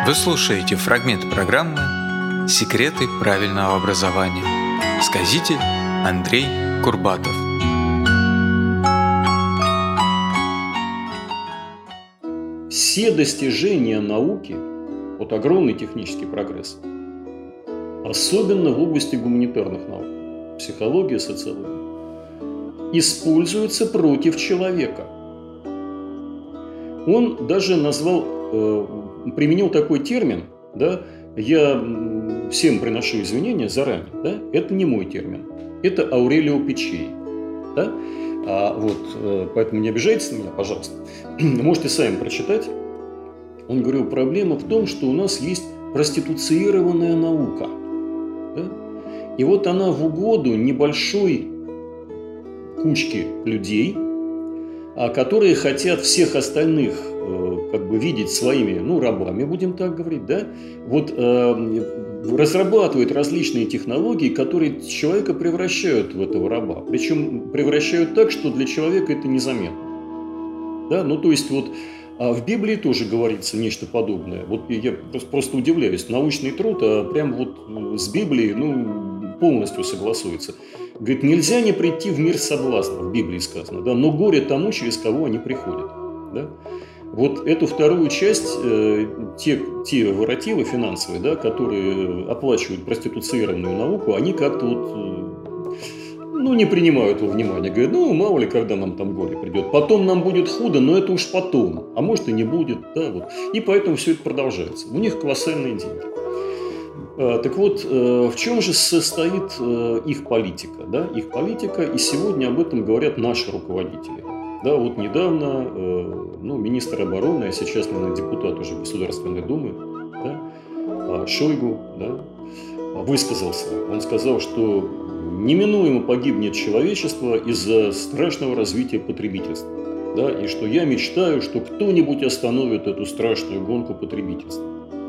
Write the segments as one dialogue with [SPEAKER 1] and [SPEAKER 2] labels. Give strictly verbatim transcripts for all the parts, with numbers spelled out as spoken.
[SPEAKER 1] Вы слушаете фрагмент программы «Секреты правильного образования». Сказитель Андрей Курбатов.
[SPEAKER 2] Все достижения науки, вот огромный технический прогресс, особенно в области гуманитарных наук, психология, социология, используются против человека. Он даже назвал, э, применил такой термин, да, я всем приношу извинения заранее, да, это не мой термин, это Аурелио Пичей, да, а вот, э, поэтому не обижайтесь на меня, пожалуйста, можете сами прочитать. Он говорил, проблема в том, что у нас есть проституцированная наука, да? И вот она в угоду небольшой кучке людей, которые хотят всех остальных э, как бы видеть своими, ну, рабами, будем так говорить, да, вот э, разрабатывают различные технологии, которые человека превращают в этого раба, причем превращают так, что для человека это незаметно, да, ну, то есть вот а в Библии тоже говорится нечто подобное, вот я просто, просто удивляюсь, научный труд, а прям вот с Библией, ну, полностью согласуется. Говорит, нельзя не прийти в мир соблазна, в Библии сказано, да, но горе тому, через кого они приходят. Да? Вот эту вторую часть, э, те, те воротилы финансовые, да, которые оплачивают проституцированную науку, они как-то вот, э, ну, не принимают во внимание. Говорят, ну, мало ли, когда нам там горе придет. Потом нам будет худо, но это уж потом. А может и не будет. Да, вот. И поэтому все это продолжается. У них колоссальные деньги. Так вот, в чем же состоит их политика? Да? Их политика, и сегодня об этом говорят наши руководители. Да, вот недавно ну, министр обороны, а сейчас, наверное, депутат уже Государственной Думы, да, Шойгу, да, высказался. Он сказал, что неминуемо погибнет человечество из-за страшного развития потребительства. Да, и что я мечтаю, что кто-нибудь остановит эту страшную гонку потребительства.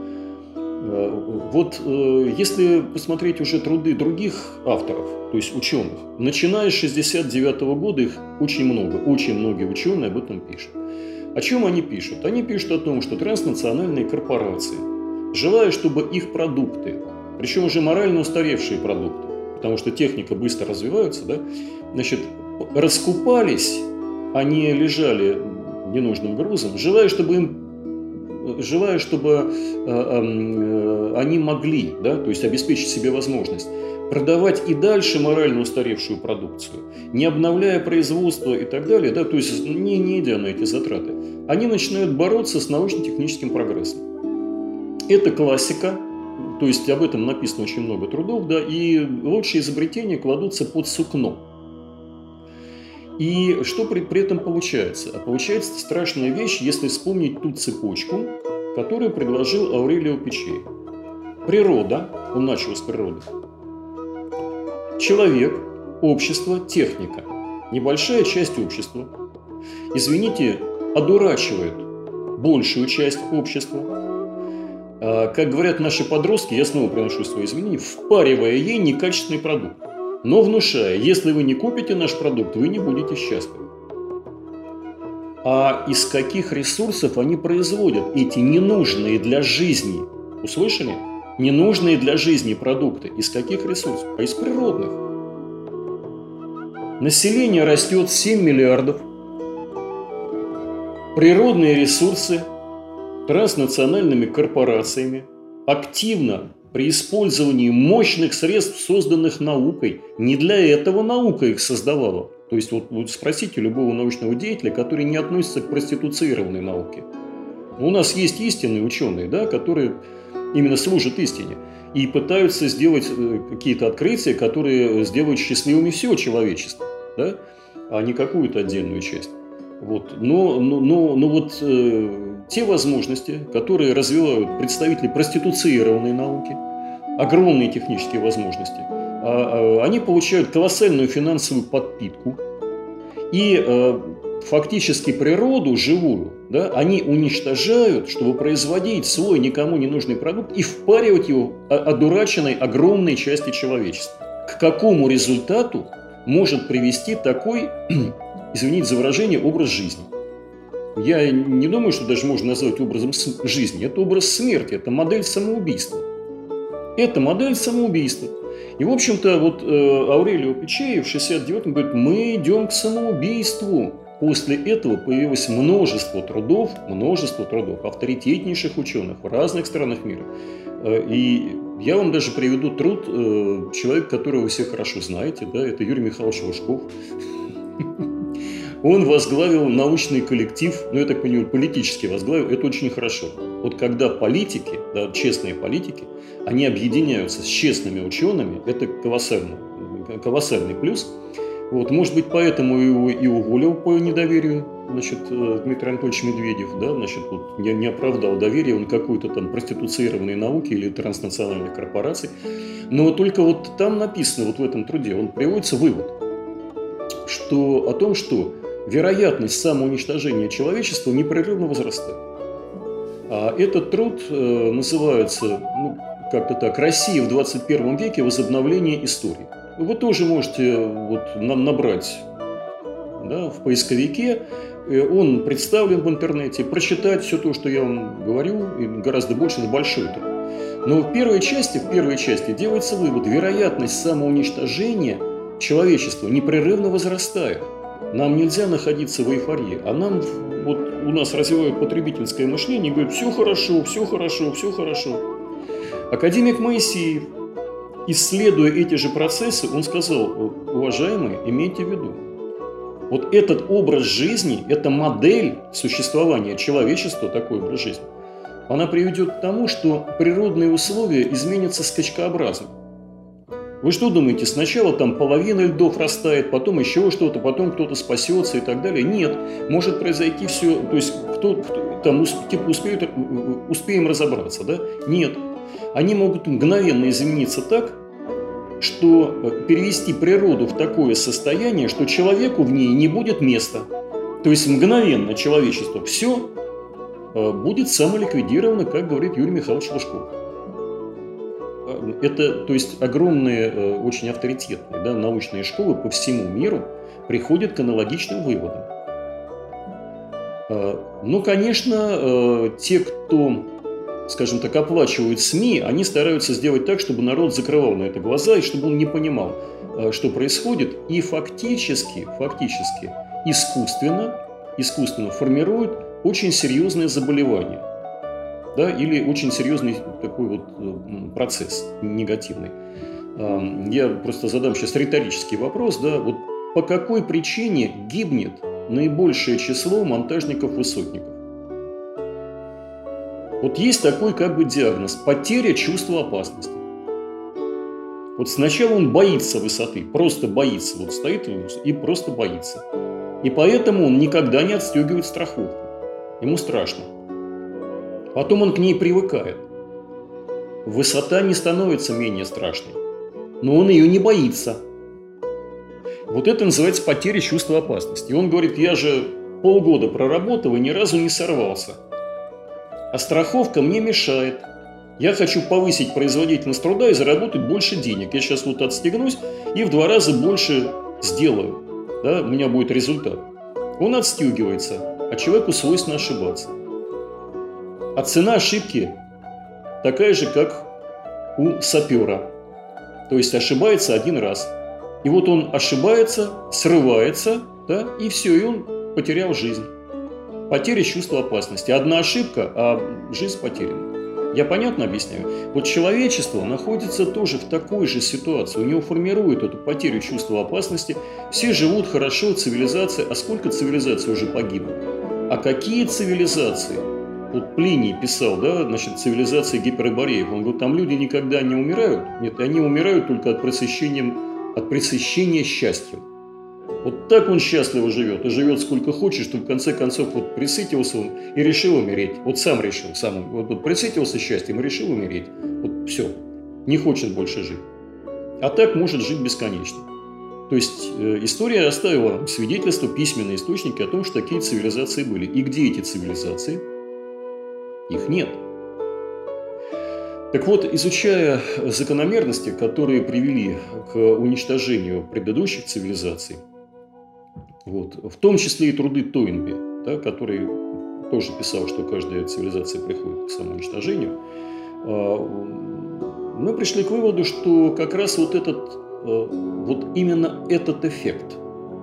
[SPEAKER 2] Вот если посмотреть уже труды других авторов, то есть ученых, начиная с шестьдесят девятого года их очень много, очень многие ученые об этом пишут. О чем они пишут? Они пишут о том, что транснациональные корпорации, желая, чтобы их продукты, причем уже морально устаревшие продукты, потому что техника быстро развивается, да, значит, раскупались, они лежали ненужным грузом, желая, чтобы им желая, чтобы э, э, они могли, да, то есть обеспечить себе возможность продавать и дальше морально устаревшую продукцию, не обновляя производство и так далее, да, то есть не, не идя на эти затраты, они начинают бороться с научно-техническим прогрессом. Это классика, то есть об этом написано очень много трудов, да, и лучшие изобретения кладутся под сукно. И что при, при этом получается? А получается страшная вещь, если вспомнить ту цепочку, которую предложил Аурелио Пичей. Природа, он начал с природы. Человек, общество, техника. Небольшая часть общества, извините, одурачивает большую часть общества. А, как говорят наши подростки, я снова приношу свои извинения, впаривая ей некачественный продукт. Но внушая, если вы не купите наш продукт, вы не будете счастливы. А из каких ресурсов они производят эти ненужные для жизни, услышали? Ненужные для жизни продукты. Из каких ресурсов? А из природных. Население растет семь миллиардов. Природные ресурсы транснациональными корпорациями активно при использовании мощных средств, созданных наукой. Не для этого наука их создавала. То есть вот, вот спросите любого научного деятеля, который не относится к проституцированной науке. У нас есть истинные ученые, да, которые именно служат истине и пытаются сделать какие-то открытия, которые сделают счастливыми все человечество, да, а не какую-то отдельную часть. Вот. Но, но, но, но вот э, те возможности, которые развивают представители проституцированной науки, огромные технические возможности, а, а, они получают колоссальную финансовую подпитку и э, фактически природу живую, да, они уничтожают, чтобы производить свой никому не нужный продукт и впаривать его одураченной огромной части человечества. К какому результату может привести такой, извините за выражение, образ жизни? я не думаю, что даже можно назвать образом жизни. Это образ смерти, это модель самоубийства. Это модель самоубийства. И, в общем-то, вот э, Аурелио Пичей в шестьдесят девятом говорит, мы идем к самоубийству. После этого появилось множество трудов, множество трудов авторитетнейших ученых в разных странах мира. И я вам даже приведу труд э, человека, которого вы все хорошо знаете, да, это Юрий Михайлович Лужков. Он возглавил научный коллектив, ну, я так понимаю, политически возглавил, это очень хорошо. Вот когда политики, да, честные политики, они объединяются с честными учеными, это колоссальный, колоссальный плюс. Вот, может быть, поэтому его и уволил по недоверию, значит, Дмитрий Анатольевич Медведев, да, значит, вот, не, не оправдал доверия он какой-то там проституцированной науки или транснациональных корпораций. Но только вот там написано, вот в этом труде, он приводится вывод, что, о том, что вероятность самоуничтожения человечества непрерывно возрастает. А этот труд э, называется, ну, как-то так, «Россия в двадцать первом веке. Возобновление истории». Вы тоже можете вот, набрать, да, в поисковике, он представлен в интернете, прочитать все то, что я вам говорю, и гораздо больше, это большой труд. Но в первой части, в первой части делается вывод, вероятность самоуничтожения человечества непрерывно возрастает. Нам нельзя находиться в эйфории, а нам, вот у нас развивают потребительское мышление и говорят, все хорошо, все хорошо, все хорошо. Академик Моисеев, исследуя эти же процессы, он сказал, уважаемые, имейте в виду, вот этот образ жизни, эта модель существования человечества, такой образ жизни, она приведет к тому, что природные условия изменятся скачкообразно. Вы что думаете, сначала там половина льдов растает, потом еще что-то, потом кто-то спасется и так далее? Нет, может произойти все, то есть кто, кто там типа успеют, успеем разобраться, да? Нет. Они могут мгновенно измениться так, что перевести природу в такое состояние, что человеку в ней не будет места. То есть мгновенно человечество все будет самоликвидировано, как говорит Юрий Михайлович Лужков. Это, то есть, огромные, очень авторитетные, да, научные школы по всему миру приходят к аналогичным выводам. Ну, конечно, те, кто, скажем так, оплачивают СМИ, они стараются сделать так, чтобы народ закрывал на это глаза и чтобы он не понимал, что происходит, и фактически, фактически искусственно, искусственно формируют очень серьезные заболевания, да, или очень серьезный такой вот процесс негативный. Я просто задам сейчас риторический вопрос, да, вот по какой причине гибнет наибольшее число монтажников-высотников? Вот есть такой как бы диагноз – потеря чувства опасности. Вот сначала он боится высоты, просто боится, вот стоит и просто боится. И поэтому он никогда не отстегивает страховку. Ему страшно. Потом он к ней привыкает. Высота не становится менее страшной, но он ее не боится. Вот это называется потеря чувства опасности. И он говорит, я же полгода проработал и ни разу не сорвался. А страховка мне мешает. Я хочу повысить производительность труда и заработать больше денег. Я сейчас вот отстегнусь и в два раза больше сделаю. Да, у меня будет результат. Он отстегивается, а человеку свойственно ошибаться. А цена ошибки такая же, как у сапера. То есть ошибается один раз. И вот он ошибается, срывается, да, и все, и он потерял жизнь. Потеря чувства опасности. Одна ошибка, а жизнь потеряна. Я понятно объясняю? Вот человечество находится тоже в такой же ситуации. У него формирует эту потерю чувства опасности. Все живут хорошо, цивилизация. А сколько цивилизаций уже погибло? А какие цивилизации? Вот Плиний писал, да, значит, цивилизация гипербореев. Он говорит, там люди никогда не умирают. Нет, они умирают только от пресыщения, от пресыщения счастьем. Вот так он счастливо живет. И живет сколько хочет, что в конце концов вот пресытился он и решил умереть. Вот сам решил. Сам, вот, вот пресытился счастьем и решил умереть. Вот все. Не хочет больше жить. А так может жить бесконечно. То есть э, история оставила свидетельства, письменные источники о том, что такие цивилизации были. И где эти цивилизации? Их нет. Так вот, изучая закономерности, которые привели к уничтожению предыдущих цивилизаций, вот, в том числе и труды Тойнби, да, который тоже писал, что каждая цивилизация приходит к самоуничтожению, мы пришли к выводу, что как раз вот этот, вот именно этот эффект,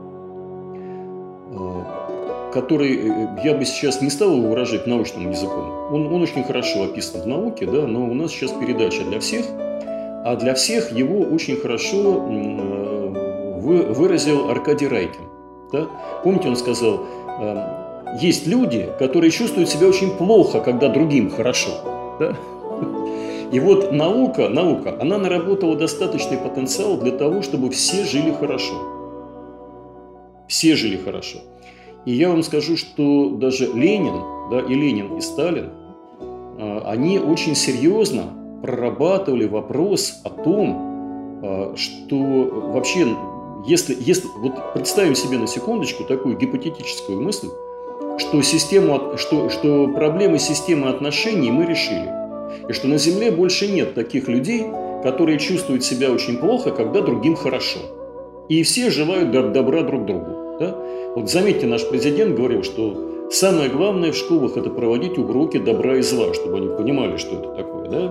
[SPEAKER 2] который я бы сейчас не стал его выражать научным языком, он, он очень хорошо описан в науке, да, но у нас сейчас передача для всех, а для всех его очень хорошо выразил Аркадий Райкин. Да? Помните, он сказал, есть люди, которые чувствуют себя очень плохо, когда другим хорошо. Да? И вот наука, наука, она наработала достаточный потенциал для того, чтобы все жили хорошо. Все жили хорошо. И я вам скажу, что даже Ленин, да, и Ленин, и Сталин, они очень серьезно прорабатывали вопрос о том, что вообще, если, если вот представим себе на секундочку такую гипотетическую мысль, что, систему, что, что проблемы системы отношений мы решили. И что на Земле больше нет таких людей, которые чувствуют себя очень плохо, когда другим хорошо. И все желают добра друг другу. Да? Вот заметьте, наш президент говорил, что самое главное в школах – это проводить уроки добра и зла, чтобы они понимали, что это такое. Да?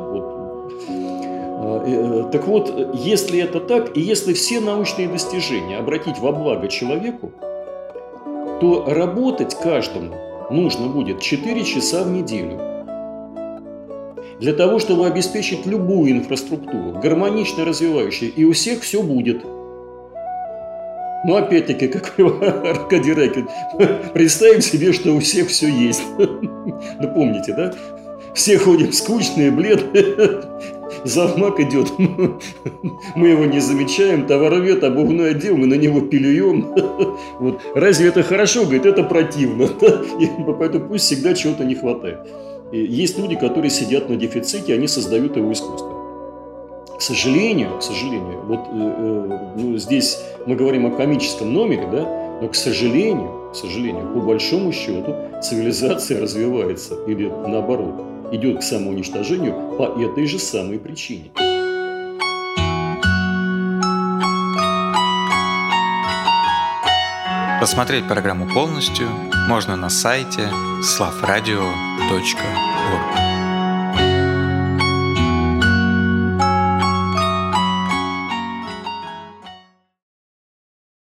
[SPEAKER 2] Вот. Так вот, если это так, и если все научные достижения обратить во благо человеку, то работать каждому нужно будет четыре часа в неделю. Для того, чтобы обеспечить любую инфраструктуру, гармонично развивающую, и у всех все будет. Но опять-таки, как Аркадий Райкин, представим себе, что у всех все есть. Ну, помните, да? Все ходим скучные, бледные, завмак идет, мы его не замечаем, товаровед, обувной отдел, мы на него пилюем. Вот. Разве это хорошо? Говорит, это противно. И поэтому пусть всегда чего-то не хватает. И есть люди, которые сидят на дефиците, они создают его искусство. К сожалению, к сожалению, вот э, ну, здесь мы говорим о комическом номере, да, но, к сожалению, к сожалению, по большому счету, цивилизация развивается или наоборот, идет к самоуничтожению по этой же самой причине.
[SPEAKER 1] Посмотреть программу полностью можно на сайте славрадио точка орг.